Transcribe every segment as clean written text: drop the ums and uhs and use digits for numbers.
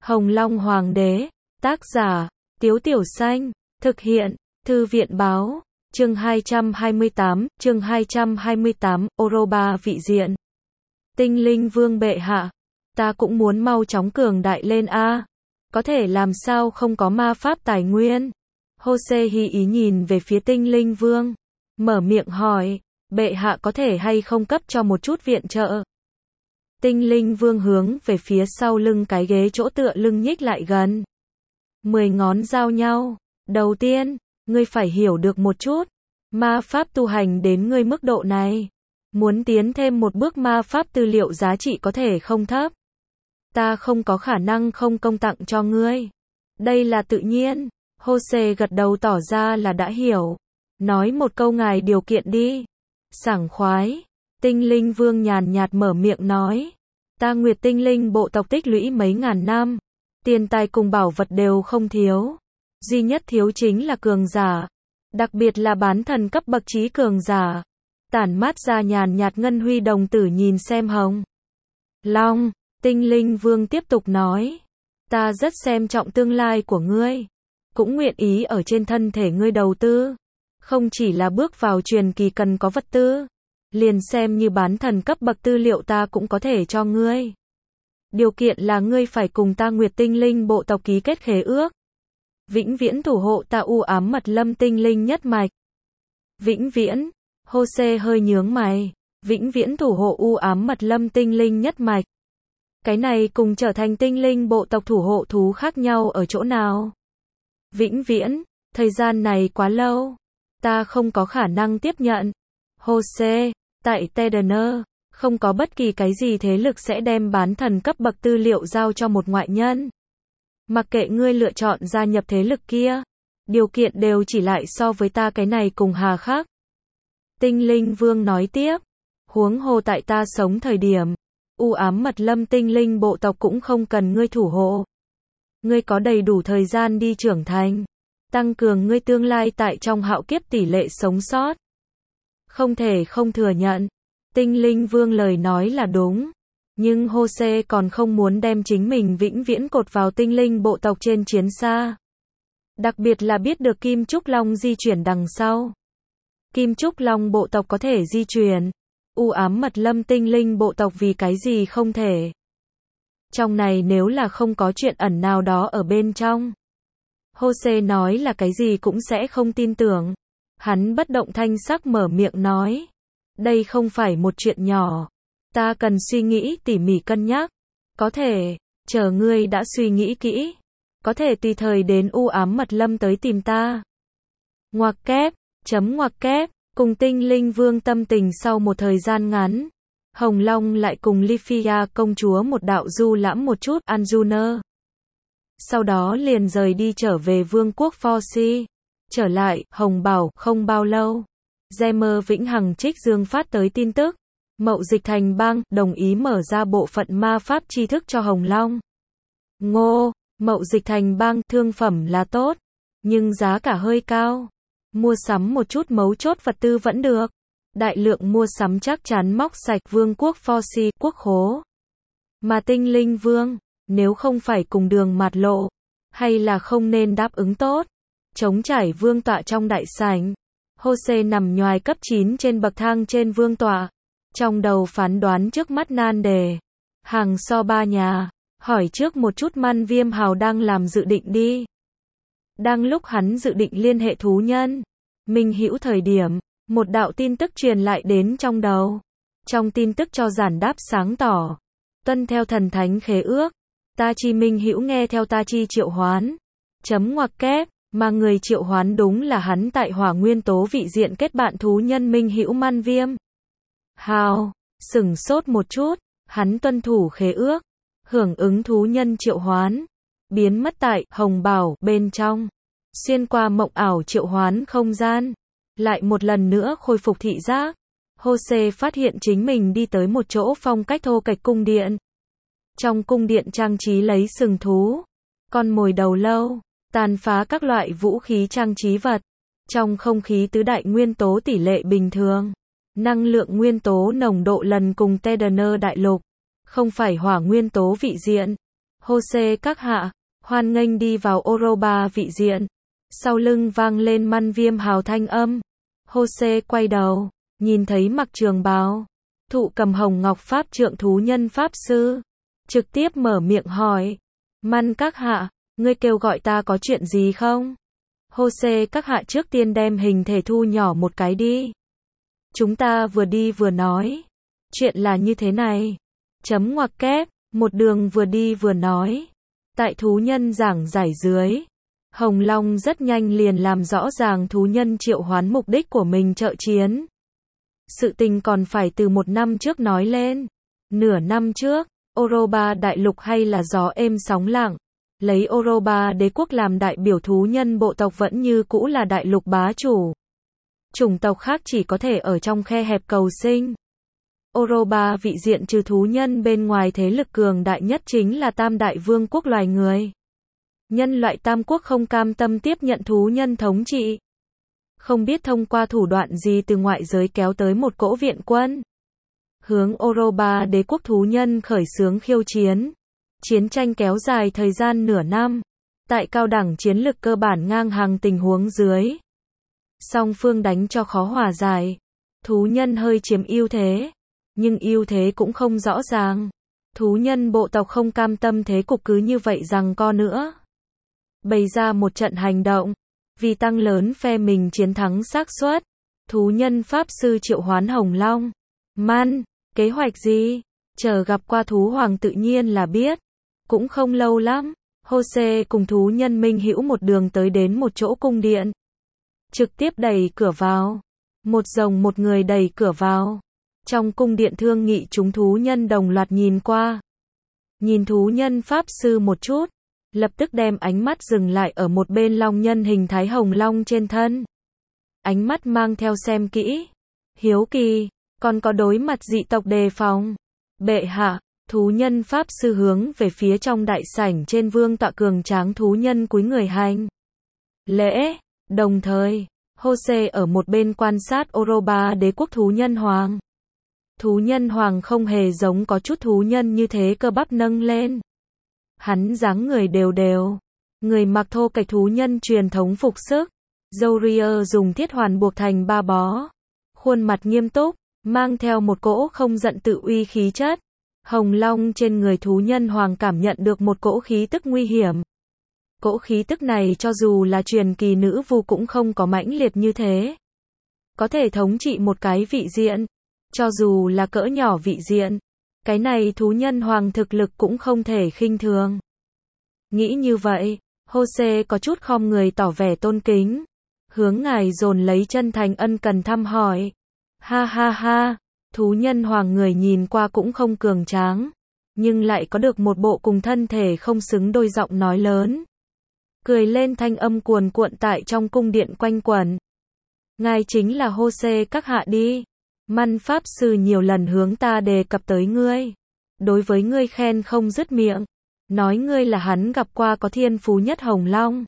Hồng Long Hoàng đế, tác giả, Tiếu Tiểu Xanh, thực hiện, Thư viện báo, chương 228, Oroba vị diện. Tinh linh vương bệ hạ, ta cũng muốn mau chóng cường đại lên a. Có thể làm sao không có ma pháp tài nguyên? Jose Hy ý nhìn về phía tinh linh vương, mở miệng hỏi, bệ hạ có thể hay không cấp cho một chút viện trợ? Tinh linh vương hướng về phía sau lưng cái ghế chỗ tựa lưng nhích lại gần. 10 ngón giao nhau. Đầu tiên, ngươi phải hiểu được một chút. Ma pháp tu hành đến ngươi mức độ này. Muốn tiến thêm một bước ma pháp tư liệu giá trị có thể không thấp. Ta không có khả năng không công tặng cho ngươi. Đây là tự nhiên. Jose gật đầu tỏ ra là đã hiểu. Nói một câu ngài điều kiện đi. Sảng khoái. Tinh linh vương nhàn nhạt mở miệng nói. Ta Nguyệt tinh linh bộ tộc tích lũy mấy ngàn năm. Tiền tài cùng bảo vật đều không thiếu. Duy nhất thiếu chính là cường giả. Đặc biệt là bán thần cấp bậc trí cường giả. Tản mát ra nhàn nhạt ngân huy đồng tử nhìn xem Hồng Long. Tinh linh vương tiếp tục nói. Ta rất xem trọng tương lai của ngươi. Cũng nguyện ý ở trên thân thể ngươi đầu tư. Không chỉ là bước vào truyền kỳ cần có vật tư. Liền xem như bán thần cấp bậc tư liệu ta cũng có thể cho ngươi. Điều kiện là ngươi phải cùng ta Nguyệt tinh linh bộ tộc ký kết khế ước. Vĩnh viễn thủ hộ ta u ám mật lâm tinh linh nhất mạch. Vĩnh viễn. Jose hơi nhướng mày. Vĩnh viễn thủ hộ u ám mật lâm tinh linh nhất mạch. Cái này cùng trở thành tinh linh bộ tộc thủ hộ thú khác nhau ở chỗ nào? Vĩnh viễn. Thời gian này quá lâu. Ta không có khả năng tiếp nhận. Jose. Tại Tedener, không có bất kỳ cái gì thế lực sẽ đem bán thần cấp bậc tư liệu giao cho một ngoại nhân. Mặc kệ ngươi lựa chọn gia nhập thế lực kia, điều kiện đều chỉ lại so với ta cái này cùng hà khắc. Tinh linh vương nói tiếp, huống hồ tại ta sống thời điểm, u ám mật lâm tinh linh bộ tộc cũng không cần ngươi thủ hộ. Ngươi có đầy đủ thời gian đi trưởng thành, tăng cường ngươi tương lai tại trong hạo kiếp tỷ lệ sống sót. Không thể không thừa nhận, tinh linh vương lời nói là đúng, nhưng Jose còn không muốn đem chính mình vĩnh viễn cột vào tinh linh bộ tộc trên chiến xa. Đặc biệt là biết được Kim Trúc Long di chuyển đằng sau. Kim Trúc Long bộ tộc có thể di chuyển, u ám mật lâm tinh linh bộ tộc vì cái gì không thể. Trong này nếu là không có chuyện ẩn nào đó ở bên trong, Jose nói là cái gì cũng sẽ không tin tưởng. Hắn bất động thanh sắc mở miệng nói. Đây không phải một chuyện nhỏ. Ta cần suy nghĩ tỉ mỉ cân nhắc. Có thể, chờ ngươi đã suy nghĩ kỹ. Có thể tùy thời đến u ám mật lâm tới tìm ta. Ngoặc kép, ngoặc kép, cùng tinh linh vương tâm tình sau một thời gian ngắn. Hồng Long lại cùng Lifia công chúa một đạo du lãm một chút Anjuner. Sau đó liền rời đi trở về vương quốc Forsi. Trở lại, Hồng Bảo, không bao lâu. Gemer Vĩnh Hằng trích dương phát tới tin tức. Mậu Dịch Thành Bang, đồng ý mở ra bộ phận ma pháp tri thức cho Hồng Long. Ngô, Mậu Dịch Thành Bang, thương phẩm là tốt. Nhưng giá cả hơi cao. Mua sắm một chút mấu chốt vật tư vẫn được. Đại lượng mua sắm chắc chắn móc sạch vương quốc Forsi, quốc khố. Mà tinh linh vương, nếu không phải cùng đường mạt lộ, hay là không nên đáp ứng tốt. Trống trải vương tọa trong đại sảnh. Jose nằm nhoài cấp 9 trên bậc thang trên vương tọa. Trong đầu phán đoán trước mắt nan đề. Hàng so ba nhà. Hỏi trước một chút Man Viêm Hào đang làm dự định đi. Đang lúc hắn dự định liên hệ thú nhân. Minh Hữu thời điểm. Một đạo tin tức truyền lại đến trong đầu. Trong tin tức cho giản đáp sáng tỏ. Tuân theo thần thánh khế ước. Ta chi Minh Hữu nghe theo ta chi triệu hoán. Ngoặc kép. Mà người triệu hoán đúng là hắn tại hỏa nguyên tố vị diện kết bạn thú nhân Minh Hữu Man Viêm Hào. Sửng sốt một chút, hắn tuân thủ khế ước, hưởng ứng thú nhân triệu hoán, biến mất tại Hồng Bảo bên trong, xuyên qua mộng ảo triệu hoán không gian, lại một lần nữa khôi phục thị giác. Jose phát hiện chính mình đi tới một chỗ phong cách thô kệch cung điện. Trong cung điện trang trí lấy sừng thú, con mồi đầu lâu, tàn phá các loại vũ khí trang trí vật. Trong không khí tứ đại nguyên tố tỷ lệ bình thường. Năng lượng nguyên tố nồng độ lần cùng Tedener đại lục. Không phải hỏa nguyên tố vị diện. Jose các hạ, hoan nghênh đi vào Oroba vị diện. Sau lưng vang lên Man Viêm Hào thanh âm. Jose quay đầu, nhìn thấy mặc trường bào, thụ cầm hồng ngọc pháp trượng thú nhân pháp sư. Trực tiếp mở miệng hỏi. Man các hạ, ngươi kêu gọi ta có chuyện gì không? Jose các hạ trước tiên đem hình thể thu nhỏ một cái đi. Chúng ta vừa đi vừa nói. Chuyện là như thế này. Chấm ngoặc kép, một đường vừa đi vừa nói. Tại thú nhân giảng giải dưới, Hồng Long rất nhanh liền làm rõ ràng thú nhân triệu hoán mục đích của mình trợ chiến. Sự tình còn phải từ 1 năm trước nói lên. Nửa năm trước, Oroba đại lục hay là gió êm sóng lặng. Lấy Oroba đế quốc làm đại biểu thú nhân bộ tộc vẫn như cũ là đại lục bá chủ. Chủng tộc khác chỉ có thể ở trong khe hẹp cầu sinh. Oroba vị diện trừ thú nhân bên ngoài thế lực cường đại nhất chính là Tam Đại Vương quốc loài người. Nhân loại Tam Quốc không cam tâm tiếp nhận thú nhân thống trị. Không biết thông qua thủ đoạn gì từ ngoại giới kéo tới một cỗ viện quân. Hướng Oroba đế quốc thú nhân khởi xướng khiêu chiến. Chiến tranh kéo dài thời gian nửa năm. Tại cao đẳng chiến lực cơ bản ngang hàng tình huống dưới. Song phương đánh cho khó hòa giải. Thú nhân hơi chiếm ưu thế. Nhưng ưu thế cũng không rõ ràng. Thú nhân bộ tộc không cam tâm thế cục cứ như vậy giằng co nữa. Bày ra một trận hành động. Vì tăng lớn phe mình chiến thắng xác suất. Thú nhân pháp sư triệu hoán Hồng Long. Man, kế hoạch gì? Chờ gặp qua thú hoàng tự nhiên là biết. Cũng không lâu lắm. Jose cùng thú nhân minh hữu một đường tới đến một chỗ cung điện. Trực tiếp đẩy cửa vào. Một rồng một người đẩy cửa vào. Trong cung điện thương nghị chúng thú nhân đồng loạt nhìn qua. Nhìn thú nhân pháp sư một chút. Lập tức đem ánh mắt dừng lại ở một bên long nhân hình thái hồng long trên thân. Ánh mắt mang theo xem kỹ. Hiếu kỳ, còn có đối mặt dị tộc đề phòng. Bệ hạ, thú nhân pháp sư hướng về phía trong đại sảnh trên vương tọa cường tráng thú nhân cúi người hành lễ. Đồng thời, Jose ở một bên quan sát Oroba đế quốc thú nhân hoàng. Thú nhân hoàng không hề giống có chút thú nhân như thế cơ bắp nâng lên. Hắn dáng người đều đều. Người mặc thô kệch thú nhân truyền thống phục sức. Râu ria dùng thiết hoàn buộc thành ba bó. Khuôn mặt nghiêm túc, mang theo một cỗ không giận tự uy khí chất. Hồng Long trên người thú nhân hoàng cảm nhận được một cỗ khí tức nguy hiểm. Cỗ khí tức này cho dù là truyền kỳ nữ vu cũng không có mãnh liệt như thế. Có thể thống trị một cái vị diện. Cho dù là cỡ nhỏ vị diện. Cái này thú nhân hoàng thực lực cũng không thể khinh thường. Nghĩ như vậy, Jose có chút khom người tỏ vẻ tôn kính. Hướng ngài dồn lấy chân thành ân cần thăm hỏi. Ha ha ha, thú nhân hoàng người nhìn qua cũng không cường tráng. Nhưng lại có được một bộ cùng thân thể không xứng đôi giọng nói lớn. Cười lên thanh âm cuồn cuộn tại trong cung điện quanh quẩn. Ngài chính là Jose các hạ đi. Man pháp sư nhiều lần hướng ta đề cập tới ngươi. Đối với ngươi khen không dứt miệng. Nói ngươi là hắn gặp qua có thiên phú nhất Hồng Long.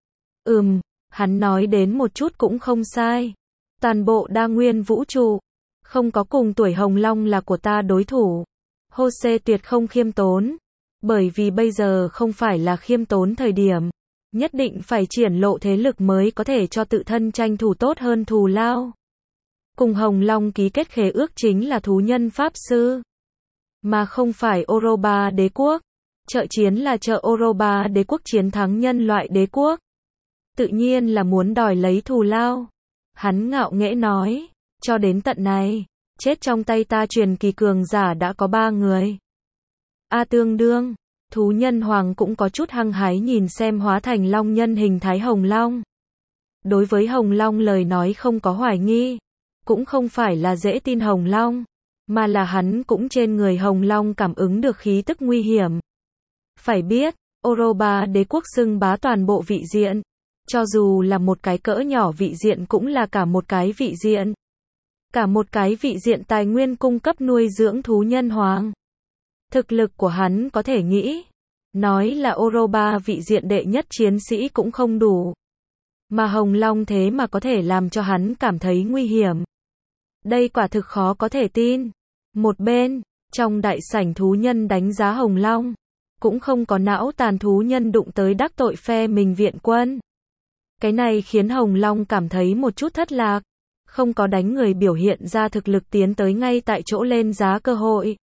Hắn nói đến một chút cũng không sai. Toàn bộ đa nguyên vũ trụ. Không có cùng tuổi Hồng Long là của ta đối thủ. Jose tuyệt không khiêm tốn. Bởi vì bây giờ không phải là khiêm tốn thời điểm. Nhất định phải triển lộ thế lực mới có thể cho tự thân tranh thủ tốt hơn thù lao. Cùng Hồng Long ký kết khế ước chính là thú nhân pháp sư. Mà không phải Oroba đế quốc. Trợ chiến là trợ Oroba đế quốc chiến thắng nhân loại đế quốc. Tự nhiên là muốn đòi lấy thù lao. Hắn ngạo nghễ nói. Cho đến tận này, chết trong tay ta truyền kỳ cường giả đã có 3 người. Tương đương. Thú nhân hoàng cũng có chút hăng hái nhìn xem hóa thành long nhân hình thái Hồng Long. Đối với Hồng Long lời nói không có hoài nghi. Cũng không phải là dễ tin Hồng Long. Mà là hắn cũng trên người Hồng Long cảm ứng được khí tức nguy hiểm. Phải biết, Oroba đế quốc xưng bá toàn bộ vị diện. Cho dù là một cái cỡ nhỏ vị diện cũng là cả một cái vị diện. Cả một cái vị diện tài nguyên cung cấp nuôi dưỡng thú nhân hoàng. Thực lực của hắn có thể nghĩ. Nói là Oroba vị diện đệ nhất chiến sĩ cũng không đủ. Mà Hồng Long thế mà có thể làm cho hắn cảm thấy nguy hiểm. Đây quả thực khó có thể tin. Một bên, trong đại sảnh thú nhân đánh giá Hồng Long. cũng không có não tàn thú nhân đụng tới đắc tội phe mình viện quân. Cái này khiến Hồng Long cảm thấy một chút thất lạc, không có đánh người biểu hiện ra thực lực tiến tới ngay tại chỗ lên giá cơ hội.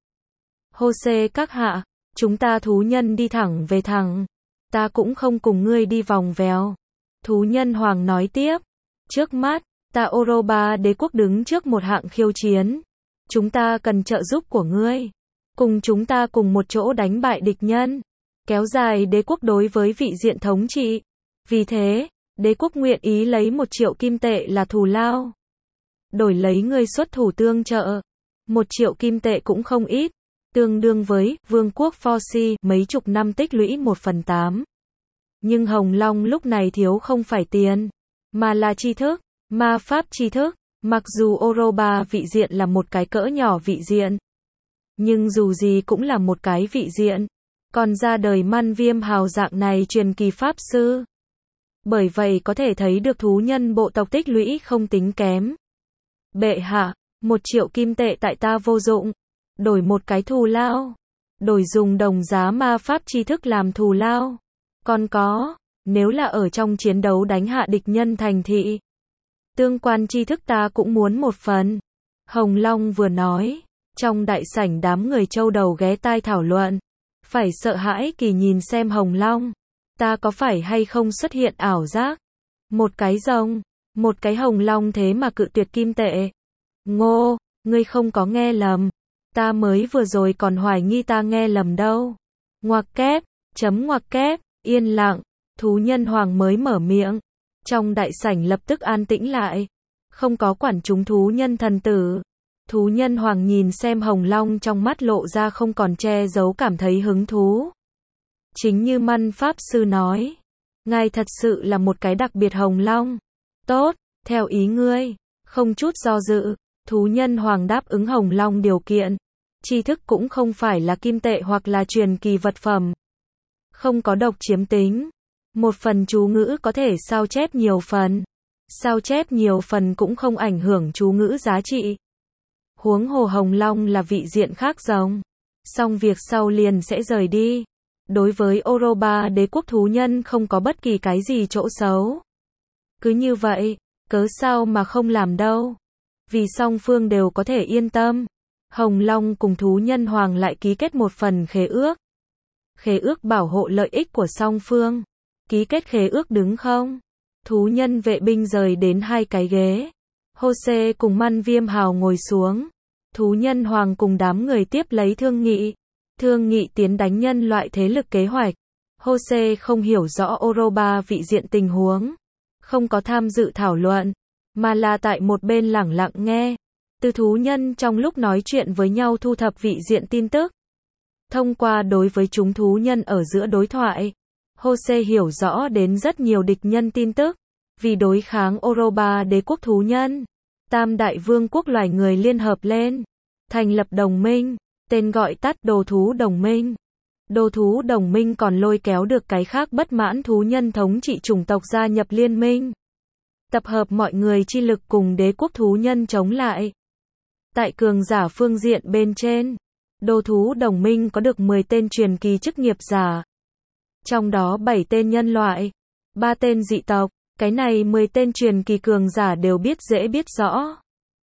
Hô-xê các hạ, chúng ta thú nhân đi thẳng về thẳng, ta cũng không cùng ngươi đi vòng vèo. Thú nhân hoàng nói tiếp, trước mắt, ta Oroba đế quốc đứng trước một hạng khiêu chiến. Chúng ta cần trợ giúp của ngươi. Cùng chúng ta cùng một chỗ đánh bại địch nhân. Kéo dài đế quốc đối với vị diện thống trị. Vì thế, đế quốc nguyện ý lấy 1 triệu kim tệ là thù lao. Đổi lấy ngươi xuất thủ tương trợ. 1 triệu kim tệ cũng không ít. Tương đương với vương quốc Forci mấy chục năm tích lũy 1/8. Nhưng Hồng Long lúc này thiếu không phải tiền, mà là tri thức, ma pháp tri thức. Mặc dù Oroba vị diện là một cái cỡ nhỏ vị diện, nhưng dù gì cũng là một cái vị diện. Còn ra đời Man Viêm Hào dạng này truyền kỳ pháp sư. Bởi vậy có thể thấy được thú nhân bộ tộc tích lũy không tính kém. Bệ hạ, 1 triệu kim tệ tại ta vô dụng. Đổi một cái thù lao. Đổi dùng đồng giá ma pháp tri thức làm thù lao. Còn có, nếu là ở trong chiến đấu đánh hạ địch nhân thành thị, tương quan tri thức ta cũng muốn một phần. Hồng Long vừa nói, trong đại sảnh đám người châu đầu ghé tai thảo luận. Phải sợ hãi kỳ nhìn xem Hồng Long. Ta có phải hay không xuất hiện ảo giác? Một cái rồng, một cái Hồng Long thế mà cự tuyệt kim tệ. Ngô, ngươi không có nghe lầm. Ta mới vừa rồi còn hoài nghi ta nghe lầm đâu. Ngoặc kép, ngoặc kép, yên lặng. Thú nhân hoàng mới mở miệng. Trong đại sảnh lập tức an tĩnh lại. Không có quản chúng thú nhân thần tử. Thú nhân hoàng nhìn xem Hồng Long trong mắt lộ ra không còn che giấu cảm thấy hứng thú. Chính như Man Pháp Sư nói. Ngài thật sự là một cái đặc biệt Hồng Long. Tốt, theo ý ngươi. Không chút do dự, thú nhân hoàng đáp ứng Hồng Long điều kiện. Tri thức cũng không phải là kim tệ hoặc là truyền kỳ vật phẩm. Không có độc chiếm tính. 1 phần chú ngữ có thể sao chép nhiều phần. Sao chép nhiều phần cũng không ảnh hưởng chú ngữ giá trị. Huống hồ Hồng Long là vị diện khác rồng. Xong việc sau liền sẽ rời đi. Đối với Oroba đế quốc thú nhân không có bất kỳ cái gì chỗ xấu. Cứ như vậy, cớ sao mà không làm đâu. Vì song phương đều có thể yên tâm. Hồng Long cùng thú nhân hoàng lại ký kết một phần khế ước. Khế ước bảo hộ lợi ích của song phương. Ký kết khế ước đứng không? Thú nhân vệ binh rời đến 2 cái ghế. Hô-xê cùng Man Viêm Hào ngồi xuống. Thú nhân hoàng cùng đám người tiếp lấy thương nghị. Thương nghị tiến đánh nhân loại thế lực kế hoạch. Hô-xê không hiểu rõ Oroba vị diện tình huống. Không có tham dự thảo luận. Mà là tại một bên lẳng lặng nghe. Từ thú nhân trong lúc nói chuyện với nhau thu thập vị diện tin tức. Thông qua đối với chúng thú nhân ở giữa đối thoại. Hô-xê hiểu rõ đến rất nhiều địch nhân tin tức. Vì đối kháng Oroba đế quốc thú nhân. Tam đại vương quốc loài người liên hợp lên. Thành lập đồng minh. Tên gọi tắt đồ thú đồng minh. Đồ thú đồng minh còn lôi kéo được cái khác bất mãn thú nhân thống trị chủng tộc gia nhập liên minh. Tập hợp mọi người chi lực cùng đế quốc thú nhân chống lại. Tại cường giả phương diện bên trên, đồ thú đồng minh có được 10 tên truyền kỳ chức nghiệp giả. Trong đó 7 tên nhân loại, 3 tên dị tộc, cái này 10 tên truyền kỳ cường giả đều biết dễ biết rõ.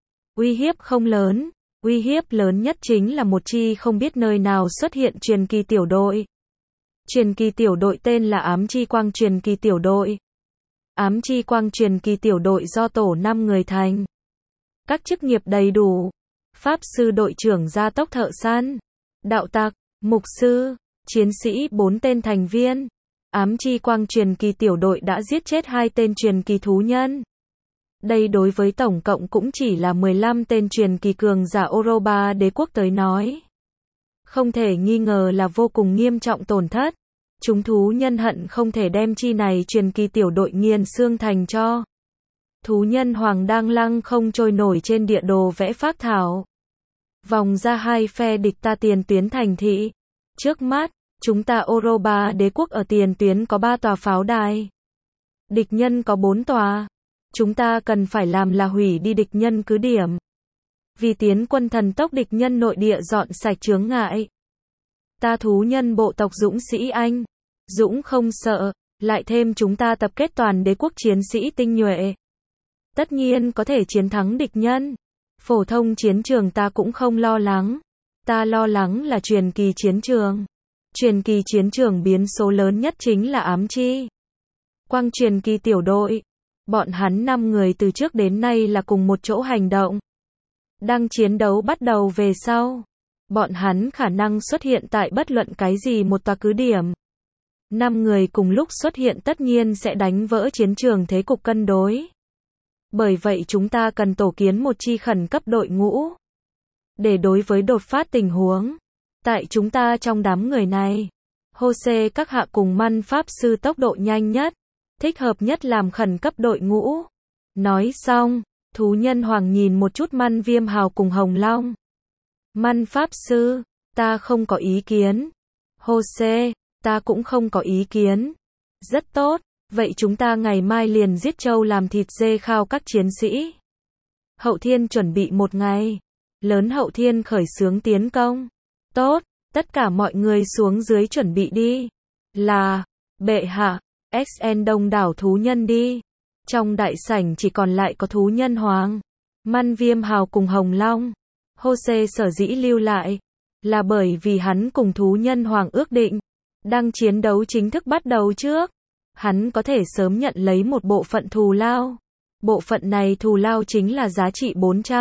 Uy hiếp không lớn, uy hiếp lớn nhất chính là một chi không biết nơi nào xuất hiện truyền kỳ tiểu đội. Truyền kỳ tiểu đội tên là Ám Chi Quang truyền kỳ tiểu đội. Ám Chi Quang truyền kỳ tiểu đội do tổ 5 người thành. Các chức nghiệp đầy đủ. Pháp sư đội trưởng gia tốc thợ săn, đạo tặc, mục sư, chiến sĩ 4 tên thành viên. Ám Chi Quang truyền kỳ tiểu đội đã giết chết 2 tên truyền kỳ thú nhân. Đây đối với tổng cộng cũng chỉ là 15 tên truyền kỳ cường giả Oroba đế quốc tới nói. Không thể nghi ngờ là vô cùng nghiêm trọng tổn thất. Chúng thú nhân hận không thể đem chi này truyền kỳ tiểu đội nghiền xương thành cho. Thú nhân hoàng đang lăng không trôi nổi trên địa đồ vẽ phác thảo. Vòng ra 2 phe địch ta tiền tuyến thành thị. Trước mắt, chúng ta Oroba đế quốc ở tiền tuyến có 3 tòa pháo đài. Địch nhân có 4 tòa. Chúng ta cần phải làm là hủy đi địch nhân cứ điểm. Vì tiến quân thần tốc địch nhân nội địa dọn sạch chướng ngại. Ta thú nhân bộ tộc dũng sĩ anh. Dũng không sợ, lại thêm chúng ta tập kết toàn đế quốc chiến sĩ tinh nhuệ. Tất nhiên có thể chiến thắng địch nhân. Phổ thông chiến trường ta cũng không lo lắng. Ta lo lắng là truyền kỳ chiến trường. Truyền kỳ chiến trường biến số lớn nhất chính là ám chi. Quang truyền kỳ tiểu đội. Bọn hắn 5 người từ trước đến nay là cùng một chỗ hành động. Đang chiến đấu bắt đầu về sau. Bọn hắn khả năng xuất hiện tại bất luận cái gì một tòa cứ điểm. 5 người cùng lúc xuất hiện tất nhiên sẽ đánh vỡ chiến trường thế cục cân đối. Bởi vậy chúng ta cần tổ kiến một chi khẩn cấp đội ngũ. Để đối với đột phát tình huống. Tại chúng ta trong đám người này. Hô-xê các hạ cùng Man Pháp Sư tốc độ nhanh nhất. Thích hợp nhất làm khẩn cấp đội ngũ. Nói xong, thú nhân hoàng nhìn một chút Man Viêm Hào cùng Hồng Long. Man Pháp Sư, ta không có ý kiến. Hô-xê, ta cũng không có ý kiến. Rất tốt, vậy chúng ta ngày mai liền giết trâu làm thịt dê khao các chiến sĩ. Hậu thiên chuẩn bị một ngày. Lớn hậu thiên khởi xướng tiến công. Tốt, tất cả mọi người xuống dưới chuẩn bị đi. Là, bệ hạ, XN đông đảo thú nhân đi. Trong đại sảnh chỉ còn lại có thú nhân hoàng, Man Viêm Hào cùng Hồng Long. Hô-xê sở dĩ lưu lại, là bởi vì hắn cùng thú nhân hoàng ước định. Đang chiến đấu chính thức bắt đầu trước. Hắn có thể sớm nhận lấy một bộ phận thù lao. Bộ phận này thù lao chính là giá trị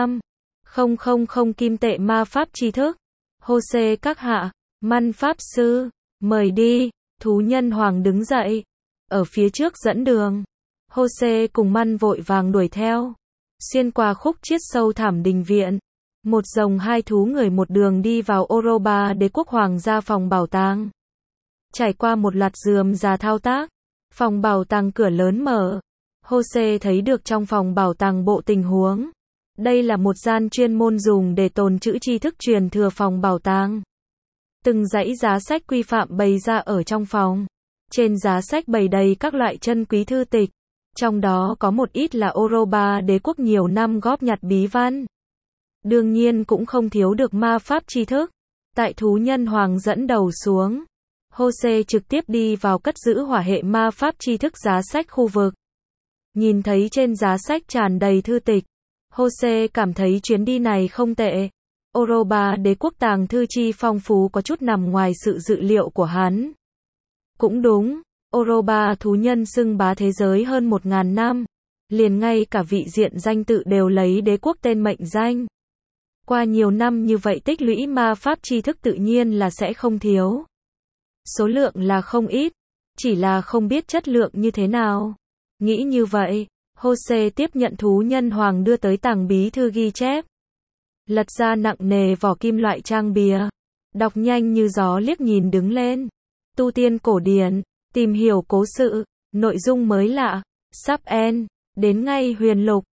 400.000 kim tệ ma pháp tri thức. Hô-xê các hạ, Man Pháp Sư, mời đi. Thú nhân hoàng đứng dậy, ở phía trước dẫn đường. Hô-xê cùng Man vội vàng đuổi theo. Xuyên qua khúc chiết sâu thẳm đình viện. Một rồng hai thú người một đường đi vào Oroba đế quốc hoàng gia phòng bảo tàng. Trải qua một loạt rườm rà thao tác. Phòng bảo tàng cửa lớn mở. Hô-xê thấy được trong phòng bảo tàng bộ tình huống. Đây là một gian chuyên môn dùng để tồn trữ tri thức truyền thừa phòng bảo tàng. Từng dãy giá sách quy phạm bày ra ở trong phòng. Trên giá sách bày đầy các loại chân quý thư tịch. Trong đó có một ít là Oroba đế quốc nhiều năm góp nhặt bí văn. Đương nhiên cũng không thiếu được ma pháp tri thức. Tại thú nhân hoàng dẫn đầu xuống. Hô-xê trực tiếp đi vào cất giữ hỏa hệ ma pháp tri thức giá sách khu vực. Nhìn thấy trên giá sách tràn đầy thư tịch. Hô-xê cảm thấy chuyến đi này không tệ. Oroba đế quốc tàng thư chi phong phú có chút nằm ngoài sự dự liệu của hắn. Cũng đúng, Oroba thú nhân xưng bá thế giới hơn 1000 năm. Liền ngay cả vị diện danh tự đều lấy đế quốc tên mệnh danh. Qua nhiều năm như vậy tích lũy ma pháp tri thức tự nhiên là sẽ không thiếu. Số lượng là không ít, chỉ là không biết chất lượng như thế nào. Nghĩ như vậy, Hô-xê tiếp nhận thú nhân hoàng đưa tới tàng bí thư ghi chép. Lật ra nặng nề vỏ kim loại trang bìa. Đọc nhanh như gió liếc nhìn đứng lên. Tu tiên cổ điển, tìm hiểu cố sự, nội dung mới lạ, sắp end, đến ngay huyền lục.